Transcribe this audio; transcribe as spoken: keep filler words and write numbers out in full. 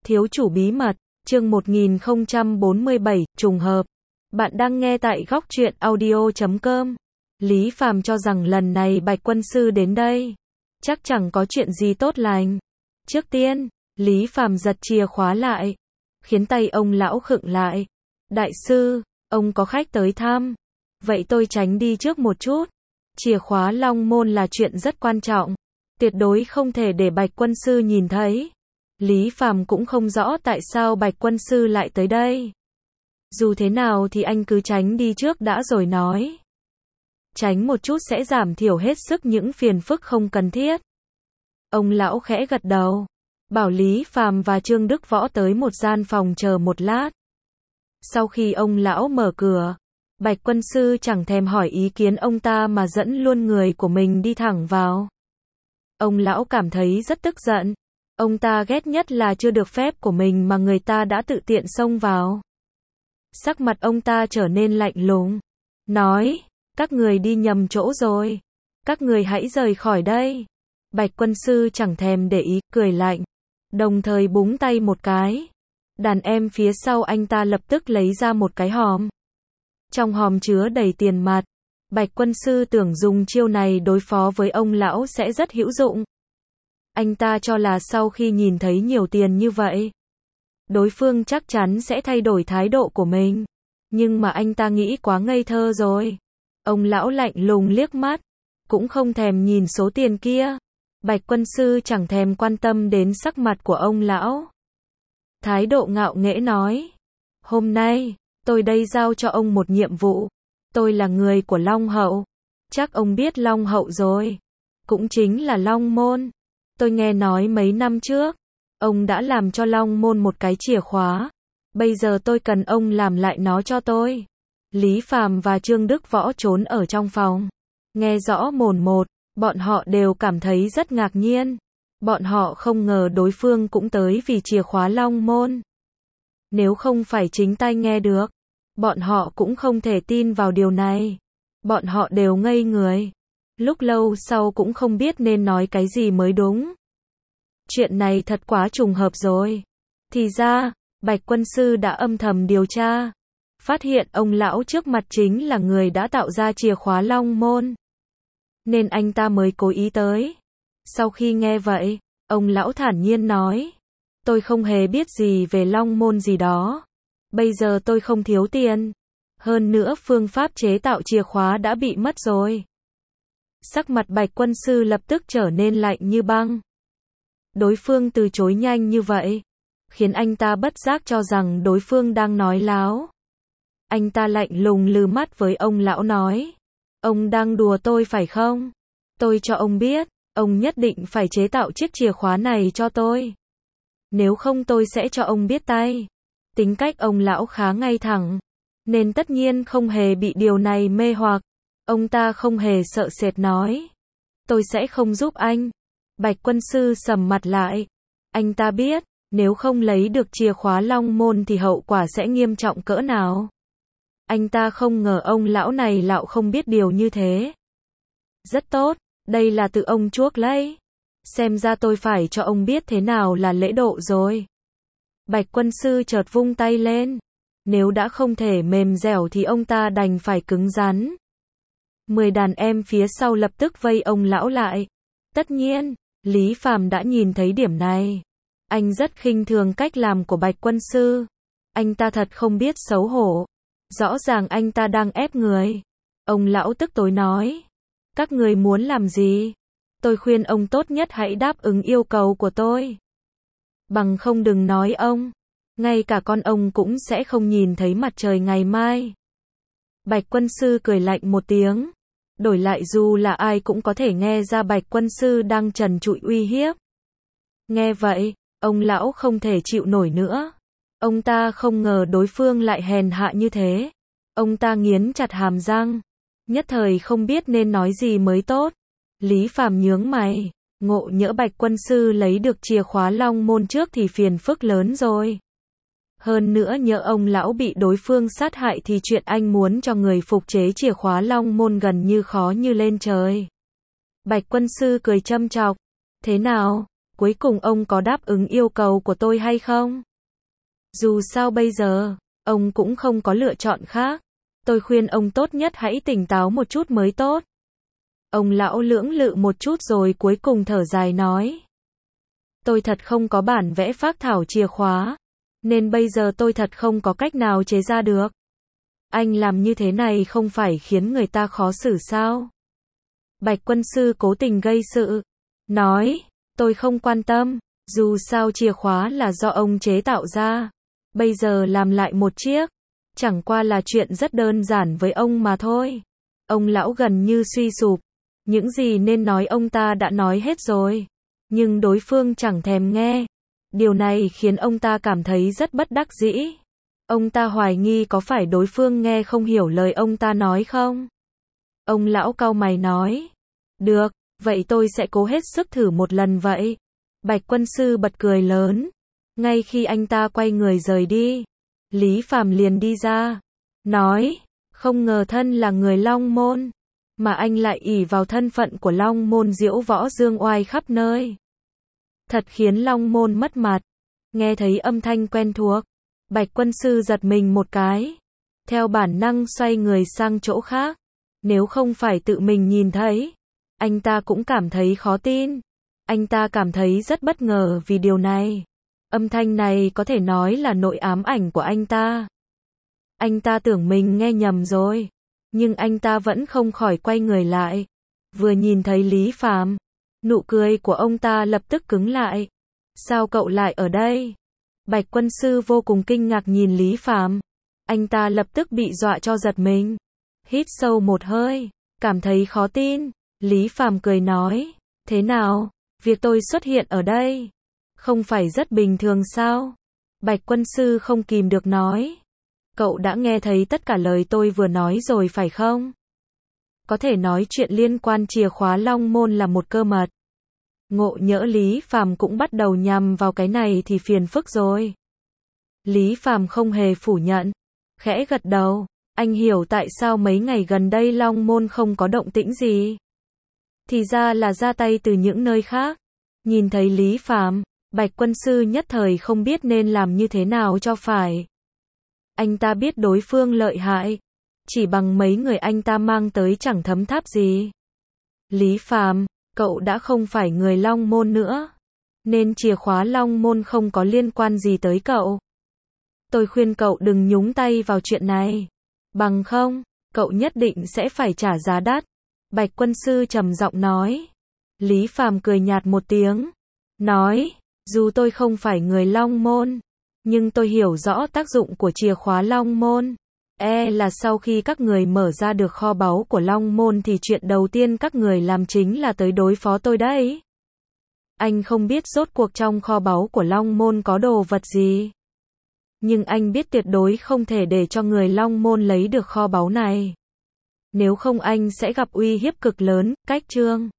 Thiếu chủ bí mật, chương một nghìn không trăm bốn mươi bảy, trùng hợp. Bạn đang nghe tại góc truyện audio chấm com. Lý Phàm cho rằng lần này Bạch Quân Sư đến đây, chắc chẳng có chuyện gì tốt lành. Trước tiên, Lý Phàm giật chìa khóa lại, khiến tay ông lão khựng lại. Đại sư, ông có khách tới thăm. Vậy tôi tránh đi trước một chút. Chìa khóa Long Môn là chuyện rất quan trọng, tuyệt đối không thể để Bạch Quân Sư nhìn thấy. Lý Phàm cũng không rõ tại sao Bạch Quân Sư lại tới đây. Dù thế nào thì anh cứ tránh đi trước đã rồi nói. Tránh một chút sẽ giảm thiểu hết sức những phiền phức không cần thiết. Ông lão khẽ gật đầu, bảo Lý Phàm và Trương Đức Võ tới một gian phòng chờ một lát. Sau khi ông lão mở cửa, Bạch Quân Sư chẳng thèm hỏi ý kiến ông ta mà dẫn luôn người của mình đi thẳng vào. Ông lão cảm thấy rất tức giận. Ông ta ghét nhất là chưa được phép của mình mà người ta đã tự tiện xông vào. Sắc mặt ông ta trở nên lạnh lùng, nói, các người đi nhầm chỗ rồi. Các người hãy rời khỏi đây. Bạch Quân Sư chẳng thèm để ý, cười lạnh, đồng thời búng tay một cái. Đàn em phía sau anh ta lập tức lấy ra một cái hòm. Trong hòm chứa đầy tiền mặt. Bạch Quân Sư tưởng dùng chiêu này đối phó với ông lão sẽ rất hữu dụng. Anh ta cho là sau khi nhìn thấy nhiều tiền như vậy, đối phương chắc chắn sẽ thay đổi thái độ của mình. Nhưng mà anh ta nghĩ quá ngây thơ rồi. Ông lão lạnh lùng liếc mắt, cũng không thèm nhìn số tiền kia. Bạch Quân Sư chẳng thèm quan tâm đến sắc mặt của ông lão. Thái độ ngạo nghễ nói, hôm nay, tôi đây giao cho ông một nhiệm vụ. Tôi là người của Long Hậu. Chắc ông biết Long Hậu rồi. Cũng chính là Long Môn. Tôi nghe nói mấy năm trước, ông đã làm cho Long Môn một cái chìa khóa. Bây giờ tôi cần ông làm lại nó cho tôi. Lý Phàm và Trương Đức Võ trốn ở trong phòng. Nghe rõ mồn một, bọn họ đều cảm thấy rất ngạc nhiên. Bọn họ không ngờ đối phương cũng tới vì chìa khóa Long Môn. Nếu không phải chính tai nghe được, bọn họ cũng không thể tin vào điều này. Bọn họ đều ngây người. Lúc lâu sau cũng không biết nên nói cái gì mới đúng. Chuyện này thật quá trùng hợp rồi. Thì ra, Bạch Quân Sư đã âm thầm điều tra. Phát hiện ông lão trước mặt chính là người đã tạo ra chìa khóa Long Môn. Nên anh ta mới cố ý tới. Sau khi nghe vậy, ông lão thản nhiên nói. Tôi không hề biết gì về Long Môn gì đó. Bây giờ tôi không thiếu tiền. Hơn nữa phương pháp chế tạo chìa khóa đã bị mất rồi. Sắc mặt Bạch Quân Sư lập tức trở nên lạnh như băng. Đối phương từ chối nhanh như vậy, khiến anh ta bất giác cho rằng đối phương đang nói láo. Anh ta lạnh lùng lừ mắt với ông lão nói. Ông đang đùa tôi phải không? Tôi cho ông biết, ông nhất định phải chế tạo chiếc chìa khóa này cho tôi. Nếu không tôi sẽ cho ông biết tay. Tính cách ông lão khá ngay thẳng, nên tất nhiên không hề bị điều này mê hoặc. Ông ta không hề sợ sệt nói. Tôi sẽ không giúp anh. Bạch Quân Sư sầm mặt lại. Anh ta biết, nếu không lấy được chìa khóa Long Môn thì hậu quả sẽ nghiêm trọng cỡ nào. Anh ta không ngờ ông lão này lão không biết điều như thế. Rất tốt, đây là tự ông chuốc lấy. Xem ra tôi phải cho ông biết thế nào là lễ độ rồi. Bạch Quân Sư chợt vung tay lên. Nếu đã không thể mềm dẻo thì ông ta đành phải cứng rắn. Mười đàn em phía sau lập tức vây ông lão lại. Tất nhiên, Lý Phàm đã nhìn thấy điểm này. Anh rất khinh thường cách làm của Bạch Quân Sư. Anh ta thật không biết xấu hổ. Rõ ràng anh ta đang ép người. Ông lão tức tối nói. Các người muốn làm gì? Tôi khuyên ông tốt nhất hãy đáp ứng yêu cầu của tôi. Bằng không đừng nói ông. Ngay cả con ông cũng sẽ không nhìn thấy mặt trời ngày mai. Bạch Quân Sư cười lạnh một tiếng. Đổi lại dù là ai cũng có thể nghe ra Bạch Quân Sư đang trần trụi uy hiếp. Nghe vậy, ông lão không thể chịu nổi nữa. Ông ta không ngờ đối phương lại hèn hạ như thế. Ông ta nghiến chặt hàm răng. Nhất thời không biết nên nói gì mới tốt. Lý Phàm nhướng mày. Ngộ nhỡ Bạch Quân Sư lấy được chìa khóa Long Môn trước thì phiền phức lớn rồi. Hơn nữa nhỡ ông lão bị đối phương sát hại thì chuyện anh muốn cho người phục chế chìa khóa Long Môn gần như khó như lên trời. Bạch Quân Sư cười châm chọc. Thế nào? Cuối cùng ông có đáp ứng yêu cầu của tôi hay không? Dù sao bây giờ, ông cũng không có lựa chọn khác. Tôi khuyên ông tốt nhất hãy tỉnh táo một chút mới tốt. Ông lão lưỡng lự một chút rồi cuối cùng thở dài nói. Tôi thật không có bản vẽ phác thảo chìa khóa, nên bây giờ tôi thật không có cách nào chế ra được. Anh làm như thế này không phải khiến người ta khó xử sao? Bạch quân sư cố tình gây sự, nói, tôi không quan tâm, dù sao chìa khóa là do ông chế tạo ra. Bây giờ làm lại một chiếc, chẳng qua là chuyện rất đơn giản với ông mà thôi. Ông lão gần như suy sụp, những gì nên nói ông ta đã nói hết rồi. Nhưng đối phương chẳng thèm nghe. Điều này khiến ông ta cảm thấy rất bất đắc dĩ. Ông ta hoài nghi có phải đối phương nghe không hiểu lời ông ta nói không? Ông lão cau mày nói. Được, vậy tôi sẽ cố hết sức thử một lần vậy. Bạch quân sư bật cười lớn. Ngay khi anh ta quay người rời đi, Lý Phàm liền đi ra. Nói, không ngờ thân là người Long Môn, mà anh lại ỷ vào thân phận của Long Môn diễu võ dương oai khắp nơi. Thật khiến Long Môn mất mặt. Nghe thấy âm thanh quen thuộc, Bạch quân sư giật mình một cái. Theo bản năng xoay người sang chỗ khác. Nếu không phải tự mình nhìn thấy, anh ta cũng cảm thấy khó tin. Anh ta cảm thấy rất bất ngờ vì điều này. Âm thanh này có thể nói là nỗi ám ảnh của anh ta. Anh ta tưởng mình nghe nhầm rồi, nhưng anh ta vẫn không khỏi quay người lại. Vừa nhìn thấy Lý Phàm, nụ cười của ông ta lập tức cứng lại. Sao cậu lại ở đây? Bạch quân sư vô cùng kinh ngạc nhìn Lý Phàm. Anh ta lập tức bị dọa cho giật mình. Hít sâu một hơi, cảm thấy khó tin. Lý Phàm cười nói, thế nào, việc tôi xuất hiện ở đây không phải rất bình thường sao? Bạch quân sư không kìm được nói. Cậu đã nghe thấy tất cả lời tôi vừa nói rồi phải không? Có thể nói chuyện liên quan chìa khóa Long Môn là một cơ mật. Ngộ nhỡ Lý Phàm cũng bắt đầu nhằm vào cái này thì phiền phức rồi. Lý Phàm không hề phủ nhận, khẽ gật đầu. Anh hiểu tại sao mấy ngày gần đây Long Môn không có động tĩnh gì. Thì ra là ra tay từ những nơi khác. Nhìn thấy Lý Phàm, Bạch quân sư nhất thời không biết nên làm như thế nào cho phải. Anh ta biết đối phương lợi hại, chỉ bằng mấy người anh ta mang tới chẳng thấm tháp gì. Lý Phàm, cậu đã không phải người Long Môn nữa, nên chìa khóa Long Môn không có liên quan gì tới cậu. Tôi khuyên cậu đừng nhúng tay vào chuyện này, bằng không, cậu nhất định sẽ phải trả giá đắt. Bạch quân sư trầm giọng nói. Lý Phàm cười nhạt một tiếng, nói, dù tôi không phải người Long Môn, nhưng tôi hiểu rõ tác dụng của chìa khóa Long Môn. E là sau khi các người mở ra được kho báu của Long Môn thì chuyện đầu tiên các người làm chính là tới đối phó tôi đấy. Anh không biết rốt cuộc trong kho báu của Long Môn có đồ vật gì, nhưng anh biết tuyệt đối không thể để cho người Long Môn lấy được kho báu này. Nếu không anh sẽ gặp uy hiếp cực lớn. Cách chương